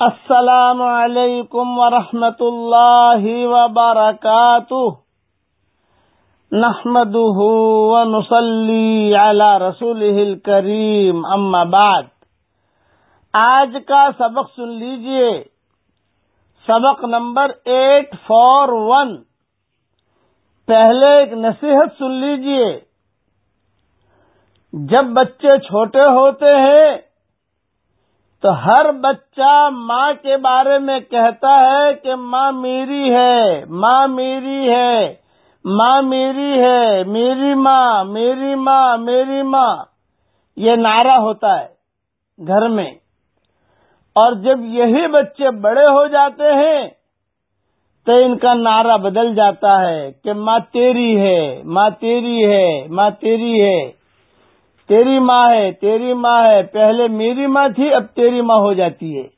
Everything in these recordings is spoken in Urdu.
السلام علیکم ورحمۃ اللہ وبرکاتہ نحمده ونصلی علی رسولہ الکریم اما بعد۔ آج کا سبق سن لیجئے، سبق نمبر 841۔ پہلے ایک نصیحت سن لیجئے۔ جب بچے چھوٹے ہوتے ہیں تو ہر بچہ ماں کے بارے میں کہتا ہے کہ ماں میری ہے، ماں میری ہے، ماں میری ہے، میری ماں، میری ماں، میری ماں، یہ نعرہ ہوتا ہے گھر میں۔ اور جب یہی بچے بڑے ہو جاتے ہیں تو ان کا نعرہ بدل جاتا ہے کہ ماں تیری ہے، ماں تیری ہے، ماں تیری ہے، تیری ماں ہے، تیری ماں ہے۔ پہلے میری ماں تھی، اب تیری ماں ہو جاتی ہے۔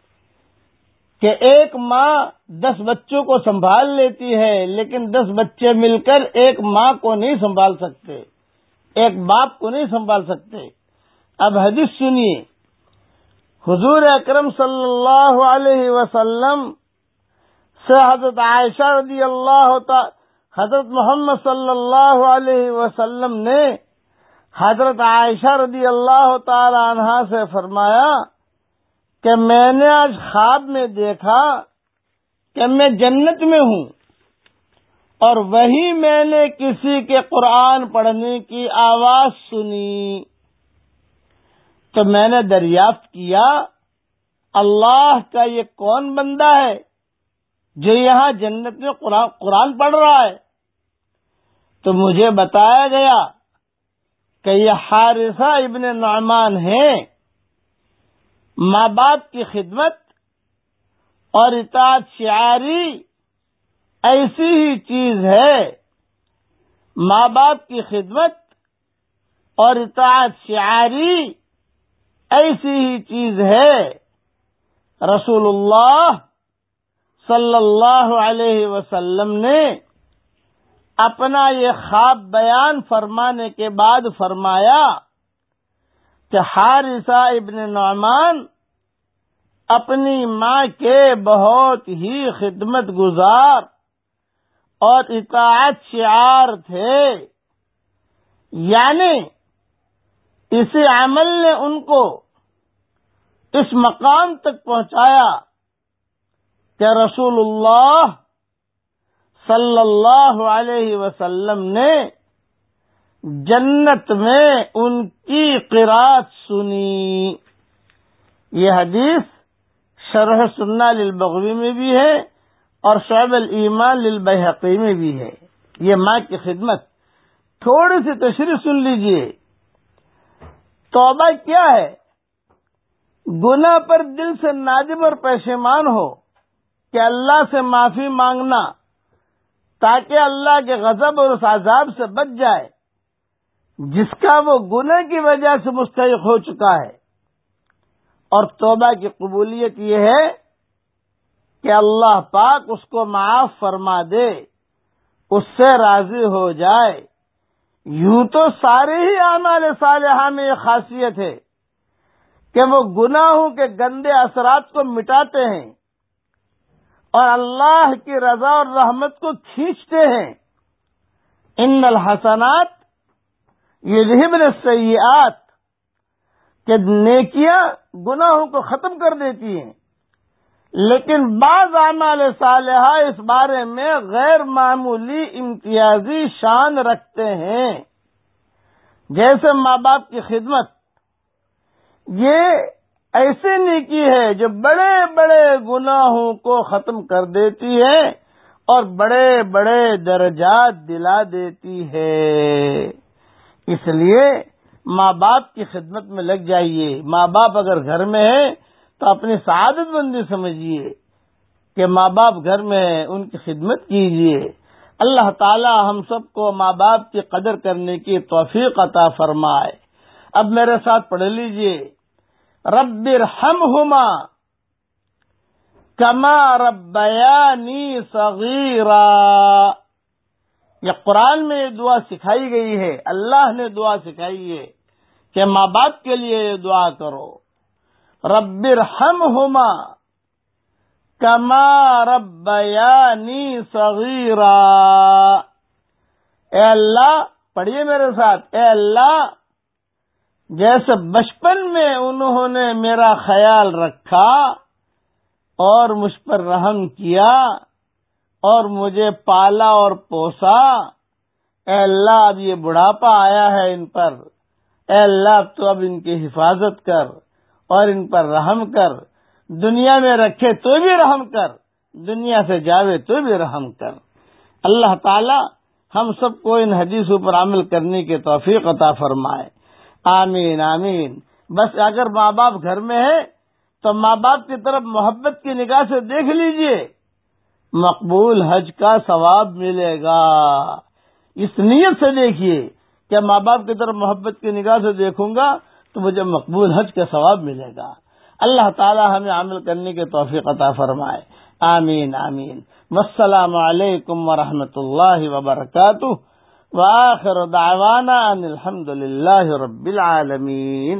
کہ ایک ماں 10 بچوں کو سنبھال لیتی ہے، لیکن 10 بچے مل کر ایک ماں کو نہیں سنبھال سکتے، ایک باپ کو نہیں سنبھال سکتے۔ اب حدیث سنیے، حضور اکرم صلی اللہ علیہ وسلم سے حضرت عائشہ رضی اللہ تعالی، حضرت محمد صلی اللہ علیہ وسلم نے حضرت عائشہ رضی اللہ تعالی عنہا سے فرمایا کہ میں نے آج خواب میں دیکھا کہ میں جنت میں ہوں، اور وہی میں نے کسی کے قرآن پڑھنے کی آواز سنی، تو میں نے دریافت کیا اللہ کا یہ کون بندہ ہے جو یہاں جنت میں قرآن پڑھ رہا ہے؟ تو مجھے بتایا گیا کہ یہ حارثہ ابن نعمان ہیں۔ ماں باپ کی خدمت اور اطاعت شعاری ایسی ہی چیز ہے، ماں باپ کی خدمت اور اطاعت شعاری ایسی ہی چیز ہے۔ رسول اللہ صلی اللہ علیہ وسلم نے اپنا یہ خواب بیان فرمانے کے بعد فرمایا کہ حارثہ ابن نعمان اپنی ماں کے بہت ہی خدمت گزار اور اطاعت شعار تھے، یعنی اسی عمل نے ان کو اس مقام تک پہنچایا کہ رسول اللہ صلی اللہ علیہ وسلم نے جنت میں ان کی قرات سنی۔ یہ حدیث شرح سنہ للبغوی میں بھی ہے اور شعب الایمان للبیہقی میں بھی ہے۔ یہ ماں کی خدمت۔ تھوڑی سی تشریح سن لیجئے۔ توبہ کیا ہے؟ گناہ پر دل سے نادم اور پشیمان ہو کہ اللہ سے معافی مانگنا تاکہ اللہ کے غضب اور اس عذاب سے بچ جائے جس کا وہ گناہ کی وجہ سے مستحق ہو چکا ہے۔ اور توبہ کی قبولیت یہ ہے کہ اللہ پاک اس کو معاف فرما دے، اس سے راضی ہو جائے۔ یوں تو سارے ہی اعمال صالحہ میں یہ خاصیت ہے کہ وہ گناہوں کے گندے اثرات کو مٹاتے ہیں اور اللہ کی رضا اور رحمت کو کھینچتے ہیں۔ ان الحسنات یذہبن السیئات، کہ نیکیاں گناہوں کو ختم کر دیتی ہیں، لیکن بعض اعمال صالحہ اس بارے میں غیر معمولی امتیازی شان رکھتے ہیں، جیسے ماں باپ کی خدمت۔ یہ ایسی نیکی ہے جو بڑے بڑے گناہوں کو ختم کر دیتی ہے اور بڑے بڑے درجات دلا دیتی ہے۔ اس لیے ماں باپ کی خدمت میں لگ جائیے۔ ماں باپ اگر گھر میں ہیں تو اپنی سعادت مندی سمجھیے کہ ماں باپ گھر میں ہیں، ان کی خدمت کیجیے۔ اللہ تعالی ہم سب کو ماں باپ کی قدر کرنے کی توفیق عطا فرمائے۔ اب میرے ساتھ پڑھ لیجئے، رب ارحمہما کما ربیانی صغیرا۔ یہ قرآن میں یہ دعا سکھائی گئی ہے، اللہ نے دعا سکھائی ہے کہ ماں باپ کے لیے یہ دعا کرو، رب ارحمہما، کما ربیانی صغیرا۔ اے اللہ، پڑھیے میرے ساتھ، اے اللہ جیسے بچپن میں انہوں نے میرا خیال رکھا اور مجھ پر رحم کیا اور مجھے پالا اور پوسا، اے اللہ اب یہ بڑھاپا آیا ہے ان پر، اے اللہ تو اب ان کی حفاظت کر اور ان پر رحم کر، دنیا میں رکھے تو بھی رحم کر، دنیا سے جاوے تو بھی رحم کر۔ اللہ تعالی ہم سب کو ان حدیثوں پر عمل کرنے کی توفیق عطا فرمائے، آمین آمین۔ بس اگر ماں باپ گھر میں ہے تو ماں باپ کی طرف محبت کی نگاہ سے دیکھ لیجئے، مقبول حج کا ثواب ملے گا۔ اس نیت سے دیکھیے کہ ماں باپ کی طرف محبت کی نگاہ سے دیکھوں گا تو مجھے مقبول حج کا ثواب ملے گا۔ اللہ تعالی ہمیں عمل کرنے کی توفیق عطا فرمائے، آمین آمین۔ والسلام علیکم ورحمۃ اللہ وبرکاتہ، وآخر دعوانا ان الحمد للہ رب العالمین۔